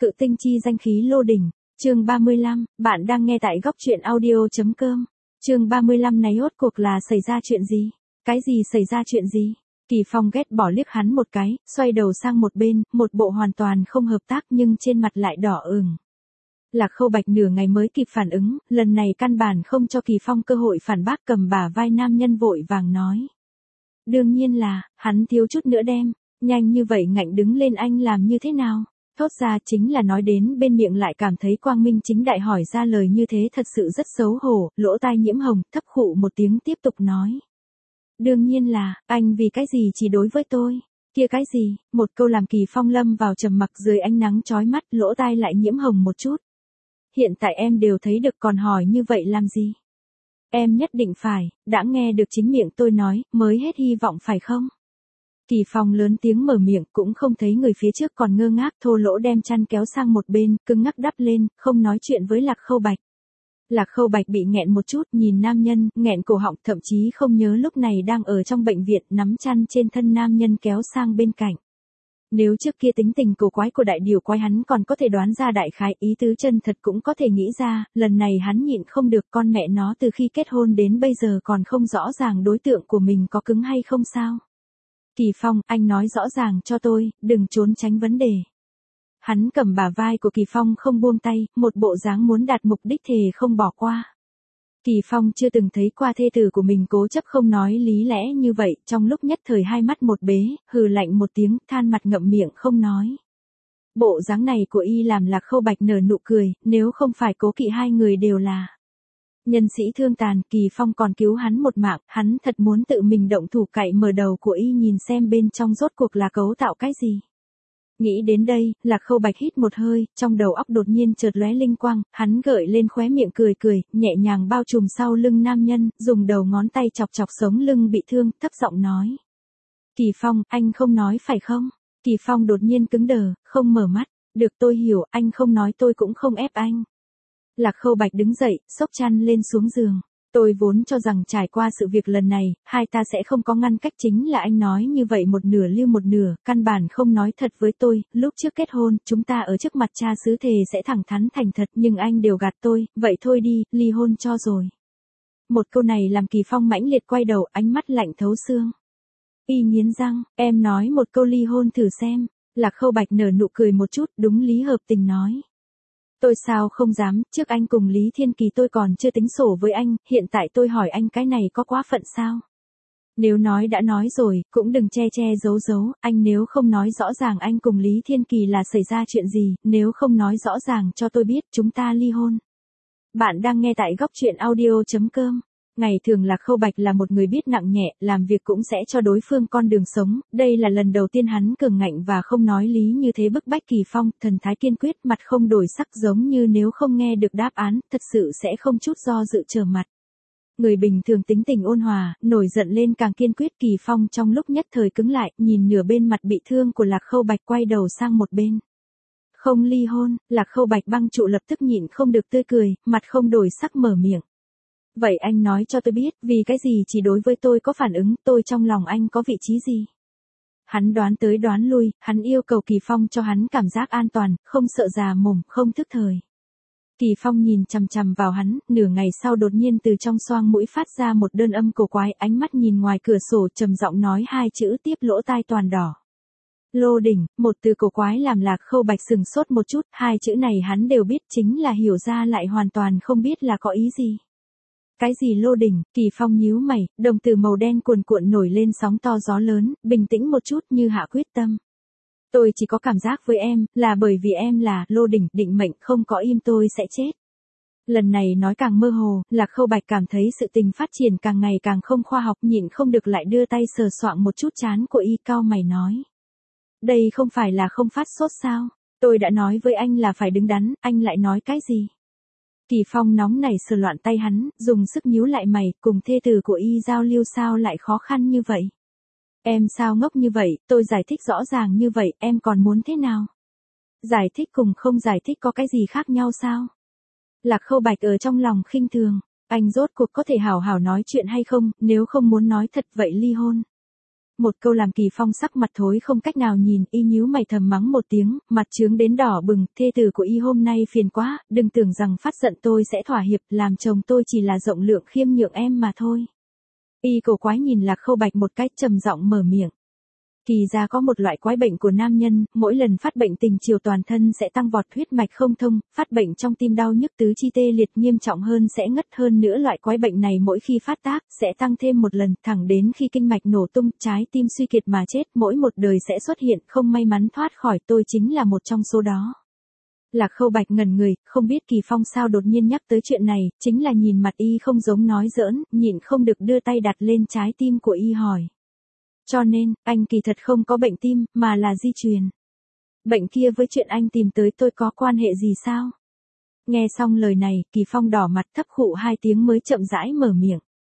Cự tinh chi danh khí Lô Đình, chương 35, bạn đang nghe tại góc truyện audio.com. Chương 35 này rốt cuộc là xảy ra chuyện gì? Cái gì xảy ra chuyện gì? Kỳ Phong ghét bỏ liếc hắn một cái, xoay đầu sang một bên, một bộ hoàn toàn không hợp tác nhưng trên mặt lại đỏ ửng. Lạc Khâu Bạch nửa ngày mới kịp phản ứng, lần này căn bản không cho Kỳ Phong cơ hội phản bác, cầm bả vai nam nhân vội vàng nói. Đương nhiên là, hắn thiếu chút nữa đem, nhanh như vậy ngạnh đứng lên, anh làm như thế nào? Thốt ra chính là nói đến bên miệng lại cảm thấy quang minh chính đại, hỏi ra lời như thế thật sự rất xấu hổ, lỗ tai nhiễm hồng, thấp khụ một tiếng tiếp tục nói. Đương nhiên là, anh vì cái gì chỉ đối với tôi? Kia cái gì? Một câu làm Kỳ Phong lâm vào trầm mặc, dưới ánh nắng chói mắt, lỗ tai lại nhiễm hồng một chút. Hiện tại em đều thấy được còn hỏi như vậy làm gì? Em nhất định phải, đã nghe được chính miệng tôi nói, mới hết hy vọng phải không? Kỳ Phong lớn tiếng mở miệng, cũng không thấy người phía trước còn ngơ ngác, thô lỗ đem chăn kéo sang một bên, cứng ngắc đắp lên, không nói chuyện với Lạc Khâu Bạch. Lạc Khâu Bạch bị nghẹn một chút, nhìn nam nhân, nghẹn cổ họng, thậm chí không nhớ lúc này đang ở trong bệnh viện, nắm chăn trên thân nam nhân kéo sang bên cạnh. Nếu trước kia tính tình cổ quái của đại điều quái hắn còn có thể đoán ra đại khái, ý tứ chân thật cũng có thể nghĩ ra, lần này hắn nhịn không được, con mẹ nó từ khi kết hôn đến bây giờ còn không rõ ràng đối tượng của mình có cứng hay không sao? Kỳ Phong, anh nói rõ ràng cho tôi, đừng trốn tránh vấn đề. Hắn cầm bả vai của Kỳ Phong không buông tay, một bộ dáng muốn đạt mục đích thề không bỏ qua. Kỳ Phong chưa từng thấy qua thê tử của mình cố chấp không nói lý lẽ như vậy, trong lúc nhất thời hai mắt một bế, hừ lạnh một tiếng, than mặt ngậm miệng không nói. Bộ dáng này của y làm Lạc Khâu Bạch nở nụ cười, nếu không phải cố kỵ hai người đều là nhân sĩ thương tàn, Kỳ Phong còn cứu hắn một mạng, hắn thật muốn tự mình động thủ cạy mở đầu của y nhìn xem bên trong rốt cuộc là cấu tạo cái gì. Nghĩ đến đây, Lạc Khâu Bạch hít một hơi, trong đầu óc đột nhiên chợt lóe linh quang, hắn gợi lên khóe miệng cười cười, nhẹ nhàng bao trùm sau lưng nam nhân, dùng đầu ngón tay chọc chọc sống lưng bị thương, thấp giọng nói. Kỳ Phong, anh không nói phải không? Kỳ Phong đột nhiên cứng đờ, không mở mắt. Được, tôi hiểu, anh không nói tôi cũng không ép anh. Lạc Khâu Bạch đứng dậy, xốc chăn lên xuống giường. Tôi vốn cho rằng trải qua sự việc lần này, hai ta sẽ không có ngăn cách, chính là anh nói như vậy một nửa lưu một nửa, căn bản không nói thật với tôi, lúc trước kết hôn, chúng ta ở trước mặt cha xứ thề sẽ thẳng thắn thành thật, nhưng anh đều gạt tôi, vậy thôi đi, ly hôn cho rồi. Một câu này làm Kỳ Phong mãnh liệt quay đầu, ánh mắt lạnh thấu xương. Y nghiến răng, em nói một câu ly hôn thử xem. Lạc Khâu Bạch nở nụ cười một chút, đúng lý hợp tình nói. Tôi sao không dám, trước anh cùng Lý Thiên Kỳ tôi còn chưa tính sổ với anh, hiện tại tôi hỏi anh cái này có quá phận sao? Nếu nói đã nói rồi, cũng đừng che che giấu giấu, anh nếu không nói rõ ràng anh cùng Lý Thiên Kỳ là xảy ra chuyện gì, nếu không nói rõ ràng cho tôi biết, chúng ta ly hôn. Bạn đang nghe tại góc truyện audio.com. Ngày thường Lạc Khâu Bạch là một người biết nặng nhẹ, làm việc cũng sẽ cho đối phương con đường sống, đây là lần đầu tiên hắn cường ngạnh và không nói lý như thế bức bách Kỳ Phong, thần thái kiên quyết, mặt không đổi sắc, giống như nếu không nghe được đáp án, thật sự sẽ không chút do dự trở mặt. Người bình thường tính tình ôn hòa, nổi giận lên càng kiên quyết, Kỳ Phong trong lúc nhất thời cứng lại, nhìn nửa bên mặt bị thương của Lạc Khâu Bạch, quay đầu sang một bên. Không ly hôn, Lạc Khâu Bạch băng trụ lập tức nhịn không được tươi cười, mặt không đổi sắc mở miệng. Vậy anh nói cho tôi biết, vì cái gì chỉ đối với tôi có phản ứng, tôi trong lòng anh có vị trí gì? Hắn đoán tới đoán lui, hắn yêu cầu Kỳ Phong cho hắn cảm giác an toàn, không sợ già mồm, không thức thời. Kỳ Phong nhìn chằm chằm vào hắn, nửa ngày sau đột nhiên từ trong xoang mũi phát ra một đơn âm cổ quái, ánh mắt nhìn ngoài cửa sổ, trầm giọng nói hai chữ, tiếp lỗ tai toàn đỏ. Lô Đình, một từ cổ quái làm Lạc Khâu Bạch sừng sốt một chút, hai chữ này hắn đều biết, chính là hiểu ra lại hoàn toàn không biết là có ý gì. Cái gì Lô Đình? Kỳ Phong nhíu mày, đồng tử màu đen cuồn cuộn nổi lên sóng to gió lớn, bình tĩnh một chút như hạ quyết tâm. Tôi chỉ có cảm giác với em, là bởi vì em là Lô Đình, định mệnh, không có im tôi sẽ chết. Lần này nói càng mơ hồ, Lạc Khâu Bạch cảm thấy sự tình phát triển càng ngày càng không khoa học, nhịn không được lại đưa tay sờ soạng một chút trán của y, cau mày nói. Đây không phải là không phát sốt sao? Tôi đã nói với anh là phải đứng đắn, anh lại nói cái gì? Kỳ Phong nóng nảy sờ loạn tay hắn, dùng sức nhíu lại mày, cùng thê tử của y giao lưu sao lại khó khăn như vậy? Em sao ngốc như vậy, tôi giải thích rõ ràng như vậy, em còn muốn thế nào? Giải thích cùng không giải thích có cái gì khác nhau sao? Lạc Khâu Bạch ở trong lòng khinh thường, anh rốt cuộc có thể hảo hảo nói chuyện hay không, nếu không muốn nói thật vậy ly hôn. một câu làm Kỳ Phong sắc mặt thối không cách nào nhìn, y nhíu mày thầm mắng một tiếng, mặt trướng đến đỏ bừng, thê tử của y hôm nay phiền quá, đừng tưởng rằng phát giận tôi sẽ thỏa hiệp, làm chồng tôi chỉ là rộng lượng khiêm nhượng em mà thôi. Y cổ quái nhìn Lạc Khâu Bạch một cách trầm giọng mở miệng. Kỳ ra có một loại quái bệnh của nam nhân, mỗi lần phát bệnh tình chiều toàn thân sẽ tăng vọt, huyết mạch không thông, phát bệnh trong tim đau nhức tứ chi tê liệt, nghiêm trọng hơn sẽ ngất, hơn nữa loại quái bệnh này mỗi khi phát tác sẽ tăng thêm một lần, thẳng đến khi kinh mạch nổ tung, trái tim suy kiệt mà chết, mỗi một đời sẽ xuất hiện, không may mắn thoát khỏi, tôi chính là một trong số đó. Lạc Khâu Bạch ngẩn người, không biết Kỳ Phong sao đột nhiên nhắc tới chuyện này, chính là nhìn mặt y không giống nói giỡn, nhịn không được đưa tay đặt lên trái tim của y hỏi. Cho nên, anh kỳ thật không có bệnh tim, mà là di truyền. Bệnh kia với chuyện anh tìm tới tôi có quan hệ gì sao? Nghe xong lời này, Kỳ Phong đỏ mặt thấp khụ hai tiếng mới chậm rãi mở miệng.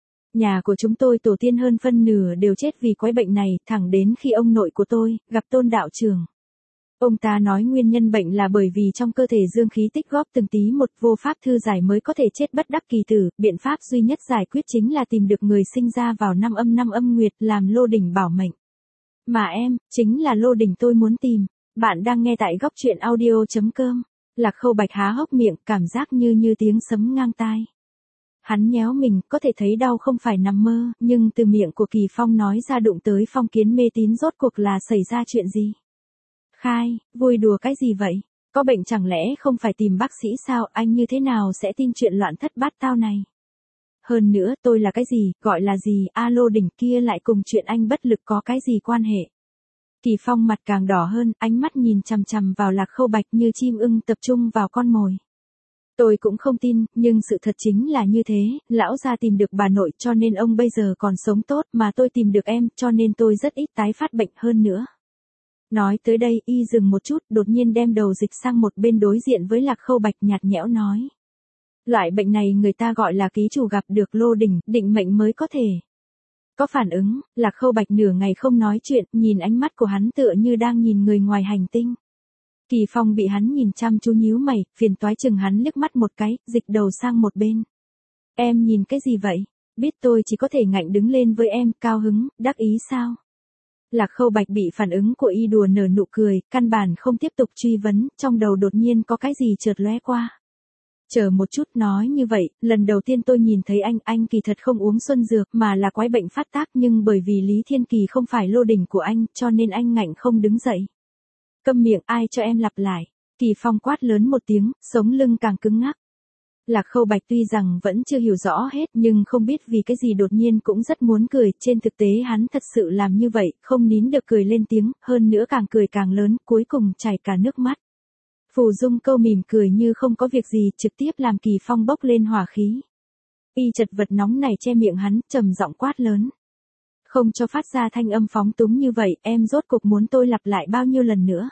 Nhà của chúng tôi tổ tiên hơn phân nửa đều chết vì quái bệnh này, thẳng đến khi ông nội của tôi gặp Tôn đạo trưởng. Ông ta nói nguyên nhân bệnh là bởi vì trong cơ thể dương khí tích góp từng tí một, vô pháp thư giải mới có thể chết bất đắc kỳ tử, biện pháp duy nhất giải quyết chính là tìm được người sinh ra vào năm âm nguyệt, làm lô đỉnh bảo mệnh. Mà em, chính là lô đỉnh tôi muốn tìm. Bạn đang nghe tại góc truyện audio.com. Lạc Khâu Bạch há hốc miệng, cảm giác như tiếng sấm ngang tai. Hắn nhéo mình, có thể thấy đau không phải nằm mơ, nhưng từ miệng của Kỳ Phong nói ra đụng tới phong kiến mê tín, rốt cuộc là xảy ra chuyện gì? Khai, vui đùa cái gì vậy? Có bệnh chẳng lẽ không phải tìm bác sĩ sao, anh như thế nào sẽ tin chuyện loạn thất bát tao này? Hơn nữa, tôi là cái gì, gọi là gì, lô đỉnh kia lại cùng chuyện anh bất lực có cái gì quan hệ? Kỳ Phong mặt càng đỏ hơn, ánh mắt nhìn chằm chằm vào Lạc Khâu Bạch như chim ưng tập trung vào con mồi. Tôi cũng không tin, nhưng sự thật chính là như thế, lão gia tìm được bà nội cho nên ông bây giờ còn sống tốt, mà tôi tìm được em cho nên tôi rất ít tái phát bệnh hơn nữa. Nói tới đây, y dừng một chút, đột nhiên đem đầu dịch sang một bên đối diện với Lạc Khâu Bạch, nhạt nhẽo nói. Loại bệnh này người ta gọi là ký chủ gặp được lô đỉnh, định mệnh mới có thể. Có phản ứng, Lạc Khâu Bạch nửa ngày không nói chuyện, nhìn ánh mắt của hắn tựa như đang nhìn người ngoài hành tinh. Kỳ Phong bị hắn nhìn chăm chú nhíu mày, phiền toái chừng hắn liếc mắt một cái, dịch đầu sang một bên. Em nhìn cái gì vậy? Biết tôi chỉ có thể ngạnh đứng lên với em, cao hứng, đắc ý sao? Lạc Khâu Bạch bị phản ứng của y đùa nở nụ cười, căn bản không tiếp tục truy vấn, trong đầu đột nhiên có cái gì chợt lóe qua. Chờ một chút, nói như vậy, lần đầu tiên tôi nhìn thấy anh kỳ thật không uống xuân dược mà là quái bệnh phát tác, nhưng bởi vì Lý Thiên Kỳ không phải lô đỉnh của anh, cho nên anh ngạnh không đứng dậy. Câm miệng, ai cho em lặp lại? Kỳ Phong quát lớn một tiếng, sống lưng càng cứng ngắc. Lạc Khâu Bạch tuy rằng vẫn chưa hiểu rõ hết, nhưng không biết vì cái gì đột nhiên cũng rất muốn cười, trên thực tế hắn thật sự làm như vậy, không nín được cười lên tiếng, hơn nữa càng cười càng lớn, cuối cùng chảy cả nước mắt. Phù Dung Câu mỉm cười như không có việc gì, trực tiếp làm Kỳ Phong bốc lên hỏa khí. Y chật vật nóng này che miệng hắn, trầm giọng quát lớn. Không cho phát ra thanh âm phóng túng như vậy, em rốt cục muốn tôi lặp lại bao nhiêu lần nữa?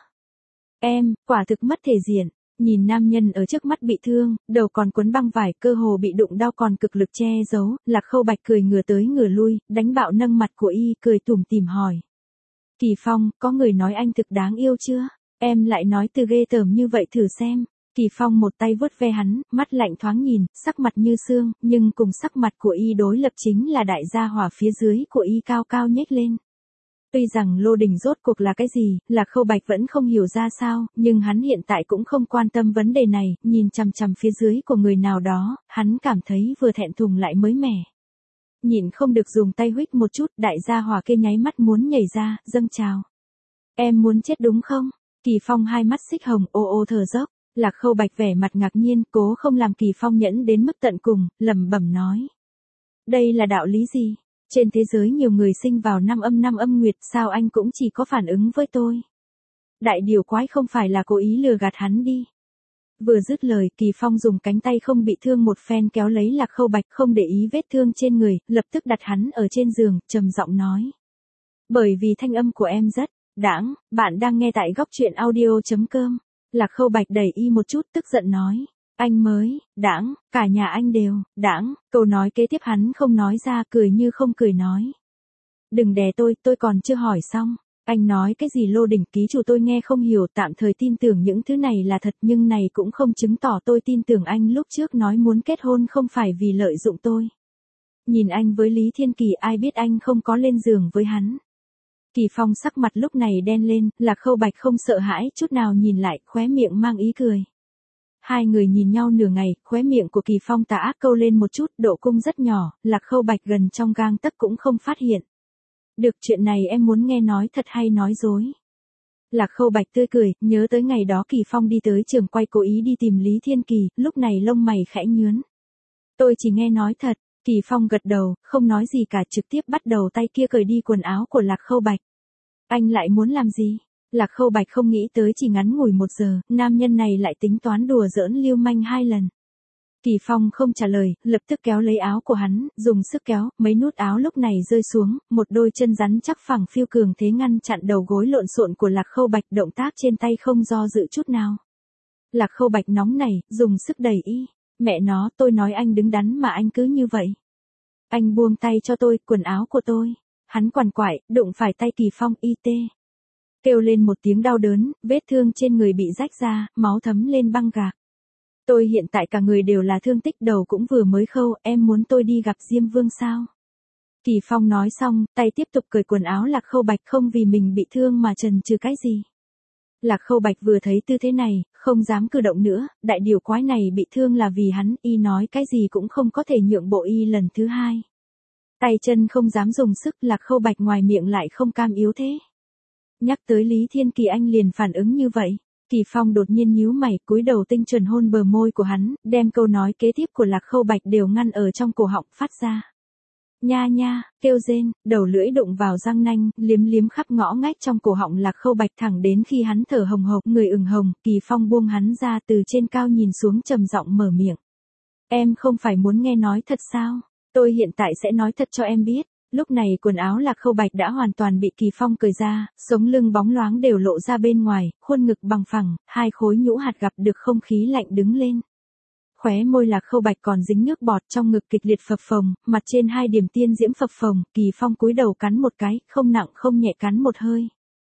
Em, quả thực mất thể diện. Nhìn nam nhân ở trước mắt bị thương, đầu còn quấn băng vải, cơ hồ bị đụng đau còn cực lực che giấu, Lạc Khâu Bạch cười ngửa tới ngửa lui, đánh bạo nâng mặt của y, cười tủm tỉm hỏi. Kỳ Phong, có người nói anh thực đáng yêu chưa? Em lại nói từ ghê tởm như vậy thử xem. Kỳ Phong một tay vuốt ve hắn, mắt lạnh thoáng nhìn, sắc mặt như xương, nhưng cùng sắc mặt của y đối lập chính là đại gia hỏa phía dưới của y cao cao nhếch lên. Tuy rằng lô đỉnh rốt cuộc là cái gì, Lạc Khâu Bạch vẫn không hiểu ra sao, nhưng hắn hiện tại cũng không quan tâm vấn đề này, nhìn chằm chằm phía dưới của người nào đó, hắn cảm thấy vừa thẹn thùng lại mới mẻ. Nhìn không được dùng tay huých một chút, đại gia hỏa kia nháy mắt muốn nhảy ra, dâng trào. Em muốn chết đúng không? Kỳ Phong hai mắt xích hồng, ô ô thở dốc. Lạc Khâu Bạch vẻ mặt ngạc nhiên, cố không làm Kỳ Phong nhẫn đến mức tận cùng, lẩm bẩm nói. Đây là đạo lý gì? Trên thế giới nhiều người sinh vào năm âm nguyệt, sao anh cũng chỉ có phản ứng với tôi? Đại điều quái không phải là cố ý lừa gạt hắn đi. Vừa dứt lời, Kỳ Phong dùng cánh tay không bị thương một phen kéo lấy Lạc Khâu Bạch, không để ý vết thương trên người, lập tức đặt hắn ở trên giường, trầm giọng nói. Bởi vì thanh âm của em rất đãng, bạn đang nghe tại góc truyện audio.com. Lạc Khâu Bạch đẩy y một chút, tức giận nói. Anh mới đãng, cả nhà anh đều đãng. Câu nói kế tiếp hắn không nói ra, cười như không cười nói. Đừng đè tôi còn chưa hỏi xong. Anh nói cái gì lô đỉnh, ký chủ tôi nghe không hiểu, tạm thời tin tưởng những thứ này là thật, nhưng này cũng không chứng tỏ tôi tin tưởng anh lúc trước nói muốn kết hôn không phải vì lợi dụng tôi. Nhìn anh với Lý Thiên Kỳ, ai biết anh không có lên giường với hắn. Kỳ Phong sắc mặt lúc này đen lên, Lạc Khâu Bạch không sợ hãi chút nào nhìn lại, khóe miệng mang ý cười. Hai người nhìn nhau nửa ngày, khóe miệng của Kỳ Phong tà ác câu lên một chút, độ cung rất nhỏ, Lạc Khâu Bạch gần trong gang tấc cũng không phát hiện. Được, chuyện này em muốn nghe nói thật hay nói dối? Lạc Khâu Bạch tươi cười, nhớ tới ngày đó Kỳ Phong đi tới trường quay cố ý đi tìm Lý Thiên Kỳ, lúc này lông mày khẽ nhướn. Tôi chỉ nghe nói thật. Kỳ Phong gật đầu, không nói gì cả, trực tiếp bắt đầu tay kia cởi đi quần áo của Lạc Khâu Bạch. Anh lại muốn làm gì? Lạc Khâu Bạch không nghĩ tới chỉ ngắn ngủi 1 giờ, nam nhân này lại tính toán đùa giỡn lưu manh 2 lần. Kỳ Phong không trả lời, lập tức kéo lấy áo của hắn, dùng sức kéo, mấy nút áo lúc này rơi xuống, một đôi chân rắn chắc phẳng phiu cường thế ngăn chặn đầu gối lộn xộn của Lạc Khâu Bạch, động tác trên tay không do dự chút nào. Lạc Khâu Bạch nóng nảy, dùng sức đẩy y. Mẹ nó, tôi nói anh đứng đắn mà anh cứ như vậy. Anh buông tay cho tôi, quần áo của tôi. Hắn quằn quại, đụng phải tay Kỳ Phong, kêu lên một tiếng đau đớn, vết thương trên người bị rách ra, máu thấm lên băng gạc. Tôi hiện tại cả người đều là thương tích, đầu cũng vừa mới khâu, em muốn tôi đi gặp Diêm Vương sao? Kỳ Phong nói xong, tay tiếp tục cởi quần áo Lạc Khâu Bạch, không vì mình bị thương mà chần chừ cái gì. Lạc Khâu Bạch vừa thấy tư thế này, không dám cử động nữa, đại điều quái này bị thương là vì hắn, y nói cái gì cũng không có thể nhượng bộ y lần thứ 2. Tay chân không dám dùng sức, Lạc Khâu Bạch ngoài miệng lại không cam yếu thế. Nhắc tới Lý Thiên Kỳ anh liền phản ứng như vậy. Kỳ Phong đột nhiên nhíu mày, cúi đầu tinh chuẩn hôn bờ môi của hắn, đem câu nói kế tiếp của Lạc Khâu Bạch đều ngăn ở trong cổ họng phát ra. Nha nha, kêu rên, đầu lưỡi đụng vào răng nanh, liếm liếm khắp ngõ ngách trong cổ họng Lạc Khâu Bạch thẳng đến khi hắn thở hồng hộc, người ửng hồng, Kỳ Phong buông hắn ra từ trên cao nhìn xuống trầm giọng mở miệng. Em không phải muốn nghe nói thật sao? Tôi hiện tại sẽ nói thật cho em biết. Lúc này quần áo Lạc Khâu Bạch đã hoàn toàn bị Kỳ Phong cởi ra, sống lưng bóng loáng đều lộ ra bên ngoài, khuôn ngực bằng phẳng, 2 khối nhũ hạt gặp được không khí lạnh đứng lên. Khóe môi Lạc Khâu Bạch còn dính nước bọt, trong ngực kịch liệt phập phồng, mặt trên 2 điểm tiên diễm phập phồng, Kỳ Phong cúi đầu cắn một cái, không nặng không nhẹ cắn một hơi.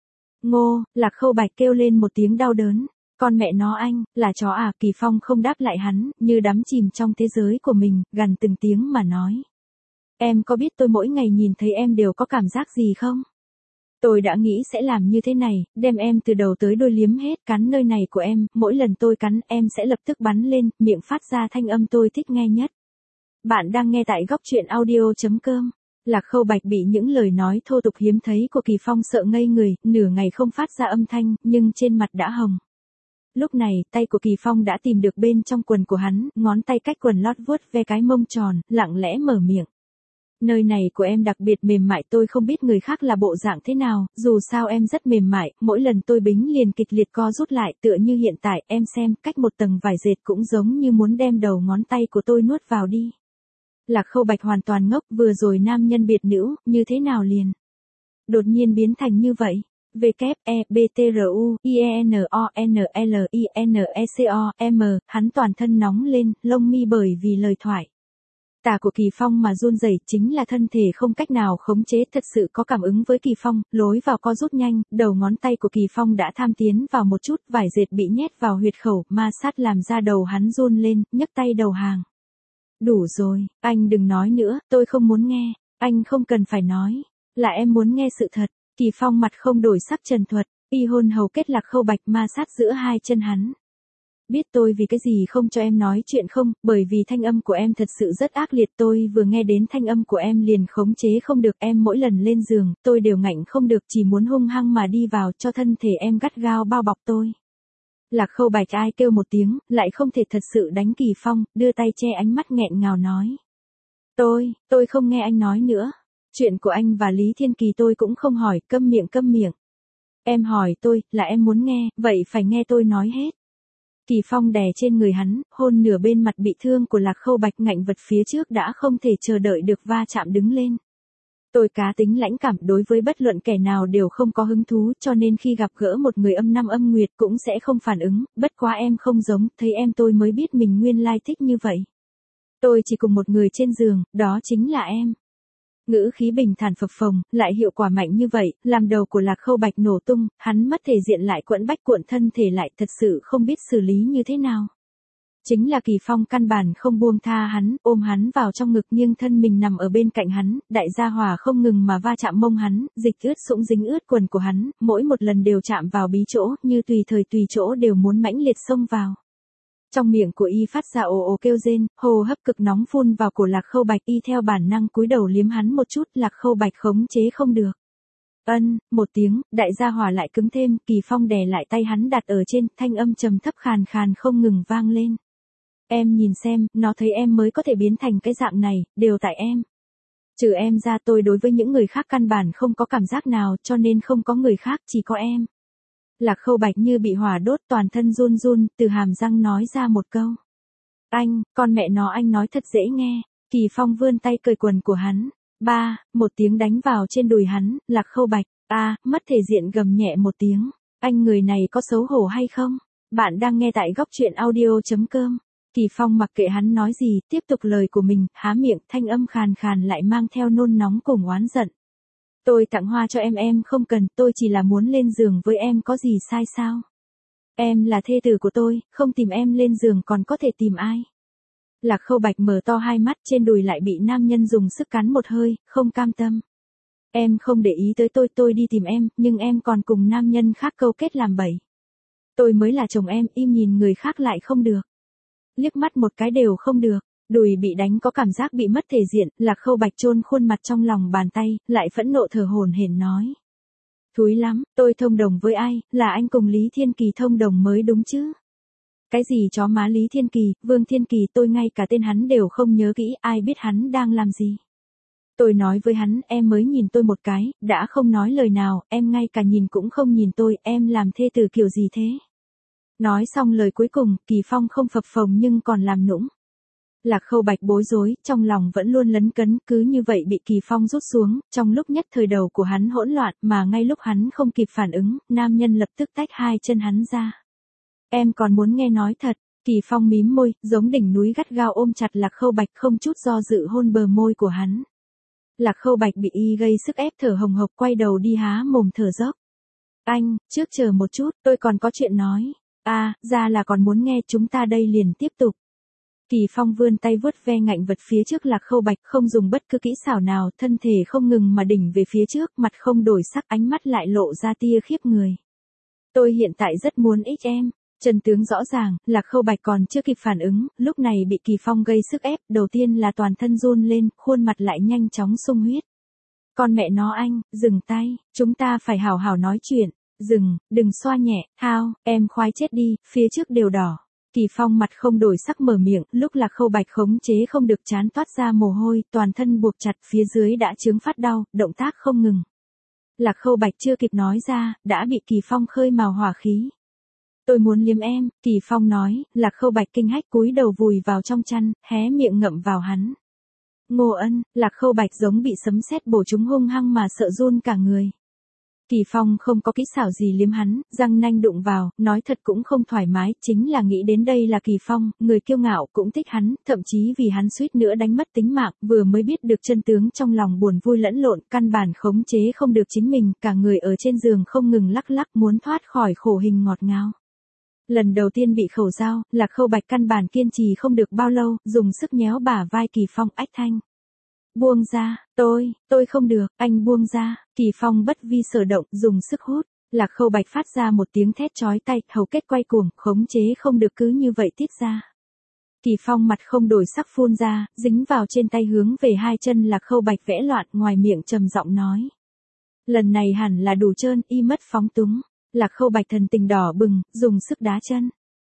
Ngô, Lạc Khâu Bạch kêu lên một tiếng đau đớn. Con mẹ nó anh, là chó à? Kỳ Phong không đáp lại hắn, như đắm chìm trong thế giới của mình, gằn từng tiếng mà nói. Em có biết tôi mỗi ngày nhìn thấy em đều có cảm giác gì không? Tôi đã nghĩ sẽ làm như thế này, đem em từ đầu tới đuôi liếm hết, cắn nơi này của em, mỗi lần tôi cắn em sẽ lập tức bắn lên, miệng phát ra thanh âm tôi thích nghe nhất. Bạn đang nghe tại góc truyện audio.com. Lạc Khâu Bạch bị những lời nói thô tục hiếm thấy của Kỳ Phong sợ ngây người, nửa ngày không phát ra âm thanh, nhưng trên mặt đã hồng. Lúc này, tay của Kỳ Phong đã tìm được bên trong quần của hắn, ngón tay cách quần lót vuốt ve cái mông tròn, lặng lẽ mở miệng. Nơi này của em đặc biệt mềm mại, tôi không biết người khác là bộ dạng thế nào, dù sao em rất mềm mại, mỗi lần tôi bính liền kịch liệt co rút lại, tựa như hiện tại, em xem, cách một tầng vải dệt cũng giống như muốn đem đầu ngón tay của tôi nuốt vào đi. Lạc Khâu Bạch hoàn toàn ngốc, vừa rồi nam nhân biệt nữ, như thế nào liền đột nhiên biến thành như vậy. WEBTRUIENONLINECO hắn toàn thân nóng lên, lông mi bởi vì lời thoại tả của Kỳ Phong mà run rẩy, chính là thân thể không cách nào khống chế, thật sự có cảm ứng với Kỳ Phong, lối vào co rút nhanh, đầu ngón tay của Kỳ Phong đã tham tiến vào một chút, vải dệt bị nhét vào huyệt khẩu, ma sát làm ra đầu hắn run lên, nhấc tay đầu hàng. Đủ rồi, anh đừng nói nữa, tôi không muốn nghe, anh không cần phải nói, là em muốn nghe sự thật. Kỳ Phong mặt không đổi sắc trần thuật, y hôn hầu kết Lạc Khâu Bạch, ma sát giữa 2 chân hắn. Biết tôi vì cái gì không cho em nói chuyện không, bởi vì thanh âm của em thật sự rất ác liệt, tôi vừa nghe đến thanh âm của em liền khống chế không được, em mỗi lần lên giường, tôi đều ngạnh không được, chỉ muốn hung hăng mà đi vào cho thân thể em gắt gao bao bọc tôi. Lạc Khâu Bạch ai kêu một tiếng, lại không thể thật sự đánh Kỳ Phong, đưa tay che ánh mắt nghẹn ngào nói. Tôi không nghe anh nói nữa. Chuyện của anh và Lý Thiên Kỳ tôi cũng không hỏi, câm miệng. Em hỏi tôi, là em muốn nghe, vậy phải nghe tôi nói hết. Kỳ Phong đè trên người hắn, hôn nửa bên mặt bị thương của Lạc Khâu Bạch, ngạnh vật phía trước đã không thể chờ đợi được va chạm đứng lên. Tôi cá tính lãnh cảm, đối với bất luận kẻ nào đều không có hứng thú, cho nên khi gặp gỡ một người âm năm âm nguyệt cũng sẽ không phản ứng, bất quá em không giống, thấy em tôi mới biết mình nguyên lai thích như vậy. Tôi chỉ cùng một người trên giường, đó chính là em. Ngữ khí bình thản phập phồng, lại hiệu quả mạnh như vậy, làm đầu của Lạc Khâu Bạch nổ tung, hắn mất thể diện lại quẫn bách cuộn thân thể lại, thật sự không biết xử lý như thế nào. Chính là Kỳ Phong căn bản không buông tha hắn, ôm hắn vào trong ngực nghiêng thân mình nằm ở bên cạnh hắn, đại gia hỏa không ngừng mà va chạm mông hắn, dịch ướt sũng dính ướt quần của hắn, mỗi một lần đều chạm vào bí chỗ, như tùy thời tùy chỗ đều muốn mãnh liệt xông vào. Trong miệng của y phát ra ồ ồ kêu rên, hô hấp cực nóng phun vào cổ Lạc Khâu Bạch, y theo bản năng cúi đầu liếm hắn một chút, Lạc Khâu Bạch khống chế không được. Ân, một tiếng, đại gia hỏa lại cứng thêm, Kỳ Phong đè lại tay hắn đặt ở trên, thanh âm trầm thấp khàn khàn không ngừng vang lên. Em nhìn xem, nó thấy em mới có thể biến thành cái dạng này, đều tại em. Trừ em ra tôi đối với những người khác căn bản không có cảm giác nào, cho nên không có người khác, chỉ có em. Lạc Khâu Bạch như bị hỏa đốt, toàn thân run run, từ hàm răng nói ra một câu. Anh, con mẹ nó, anh nói thật dễ nghe. Kỳ Phong vươn tay cởi quần của hắn. Ba, một tiếng đánh vào trên đùi hắn, Lạc Khâu Bạch, mất thể diện gầm nhẹ một tiếng. Anh người này có xấu hổ hay không? Bạn đang nghe tại góc truyện audio.com. Kỳ Phong mặc kệ hắn nói gì, tiếp tục lời của mình, há miệng, thanh âm khàn khàn lại mang theo nôn nóng cùng oán giận. Tôi tặng hoa cho em không cần, tôi chỉ là muốn lên giường với em, có gì sai sao? Em là thê tử của tôi, không tìm em lên giường còn có thể tìm ai? Lạc Khâu Bạch mở to hai mắt, trên đùi lại bị nam nhân dùng sức cắn một hơi, không cam tâm. Em không để ý tới tôi đi tìm em, nhưng em còn cùng nam nhân khác câu kết làm bẫy. Tôi mới là chồng em, im nhìn người khác lại không được. Liếc mắt một cái đều không được. Đùi bị đánh có cảm giác bị mất thể diện, Lạc Khâu Bạch chôn khuôn mặt trong lòng bàn tay, lại phẫn nộ thở hổn hển nói. Thúi lắm, tôi thông đồng với ai, là anh cùng Lý Thiên Kỳ thông đồng mới đúng chứ? Cái gì chó má Lý Thiên Kỳ, Vương Thiên Kỳ, tôi ngay cả tên hắn đều không nhớ kỹ, ai biết hắn đang làm gì? Tôi nói với hắn, em mới nhìn tôi một cái, đã không nói lời nào, em ngay cả nhìn cũng không nhìn tôi, em làm thê tử kiểu gì thế? Nói xong lời cuối cùng, Kỳ Phong không phập phồng nhưng còn làm nũng. Lạc Khâu Bạch bối rối, trong lòng vẫn luôn lấn cấn, cứ như vậy bị Kỳ Phong rút xuống, trong lúc nhất thời đầu của hắn hỗn loạn, mà ngay lúc hắn không kịp phản ứng, nam nhân lập tức tách hai chân hắn ra. Em còn muốn nghe nói thật? Kỳ Phong mím môi, giống đỉnh núi gắt gao ôm chặt Lạc Khâu Bạch, không chút do dự hôn bờ môi của hắn. Lạc Khâu Bạch bị y gây sức ép thở hồng hộc, quay đầu đi há mồm thở dốc. Anh, trước chờ một chút, tôi còn có chuyện nói. Ra là còn muốn nghe, chúng ta đây liền tiếp tục. Kỳ Phong vươn tay vuốt ve ngạnh vật phía trước Lạc Khâu Bạch, không dùng bất cứ kỹ xảo nào, thân thể không ngừng mà đỉnh về phía trước, mặt không đổi sắc, ánh mắt lại lộ ra tia khiếp người. Tôi hiện tại rất muốn ích em. Chân tướng rõ ràng, Lạc Khâu Bạch còn chưa kịp phản ứng, lúc này bị Kỳ Phong gây sức ép, đầu tiên là toàn thân run lên, khuôn mặt lại nhanh chóng sung huyết. Con mẹ nó anh, dừng tay, chúng ta phải hảo hảo nói chuyện. Dừng, đừng xoa nhẹ, thao, em khoái chết đi, phía trước đều đỏ. Kỳ Phong mặt không đổi sắc mở miệng, lúc Lạc Khâu Bạch khống chế không được chán toát ra mồ hôi, toàn thân buộc chặt, phía dưới đã chướng phát đau, động tác không ngừng. Lạc Khâu Bạch chưa kịp nói ra, đã bị Kỳ Phong khơi mào hỏa khí. Tôi muốn liếm em, Kỳ Phong nói, Lạc Khâu Bạch kinh hách cúi đầu vùi vào trong chăn, hé miệng ngậm vào hắn. Ngô Ân, Lạc Khâu Bạch giống bị sấm sét bổ trúng hung hăng mà sợ run cả người. Kỳ Phong không có kỹ xảo gì liếm hắn, răng nanh đụng vào, nói thật cũng không thoải mái, chính là nghĩ đến đây là Kỳ Phong, người kiêu ngạo cũng thích hắn, thậm chí vì hắn suýt nữa đánh mất tính mạng, vừa mới biết được chân tướng trong lòng buồn vui lẫn lộn, căn bản khống chế không được chính mình, cả người ở trên giường không ngừng lắc lắc muốn thoát khỏi khổ hình ngọt ngào. Lần đầu tiên bị khẩu dao, Lạc Khâu Bạch căn bản kiên trì không được bao lâu, dùng sức nhéo bả vai Kỳ Phong, ách thanh. Buông ra, tôi không được, anh buông ra. Kỳ Phong bất vi sở động, dùng sức hút. Lạc Khâu Bạch phát ra một tiếng thét chói tai, hầu kết quay cuồng, khống chế không được cứ như vậy tiết ra. Kỳ Phong mặt không đổi sắc phun ra, dính vào trên tay hướng về hai chân Lạc Khâu Bạch vẽ loạn, ngoài miệng trầm giọng nói. Lần này hẳn là đủ trơn, y mất phóng túng. Lạc Khâu Bạch thần tình đỏ bừng, dùng sức đá chân.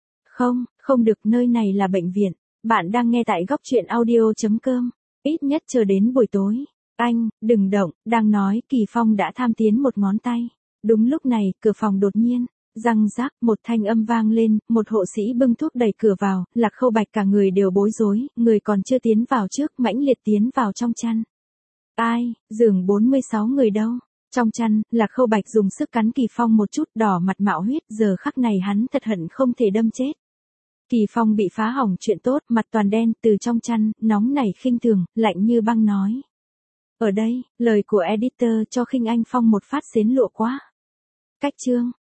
Không được, nơi này là bệnh viện. Bạn đang nghe tại góc truyện audio.com. Ít nhất chờ đến buổi tối. Anh, đừng động, đang nói, Kỳ Phong đã tham tiến một ngón tay. Đúng lúc này, cửa phòng đột nhiên, răng rác, một thanh âm vang lên, một hộ sĩ bưng thuốc đẩy cửa vào, Lạc Khâu Bạch cả người đều bối rối, người còn chưa tiến vào trước, mãnh liệt tiến vào trong chăn. Ai, giường 46 người đâu? Trong chăn, Lạc Khâu Bạch dùng sức cắn Kỳ Phong một chút, đỏ mặt mạo huyết, giờ khắc này hắn thật hận không thể đâm chết. Kỳ Phong bị phá hỏng chuyện tốt, mặt toàn đen, từ trong chăn, nóng nảy khinh thường, lạnh như băng nói. Ở đây, lời của editor cho khinh anh Phong một phát xến lụa quá. Cách chương.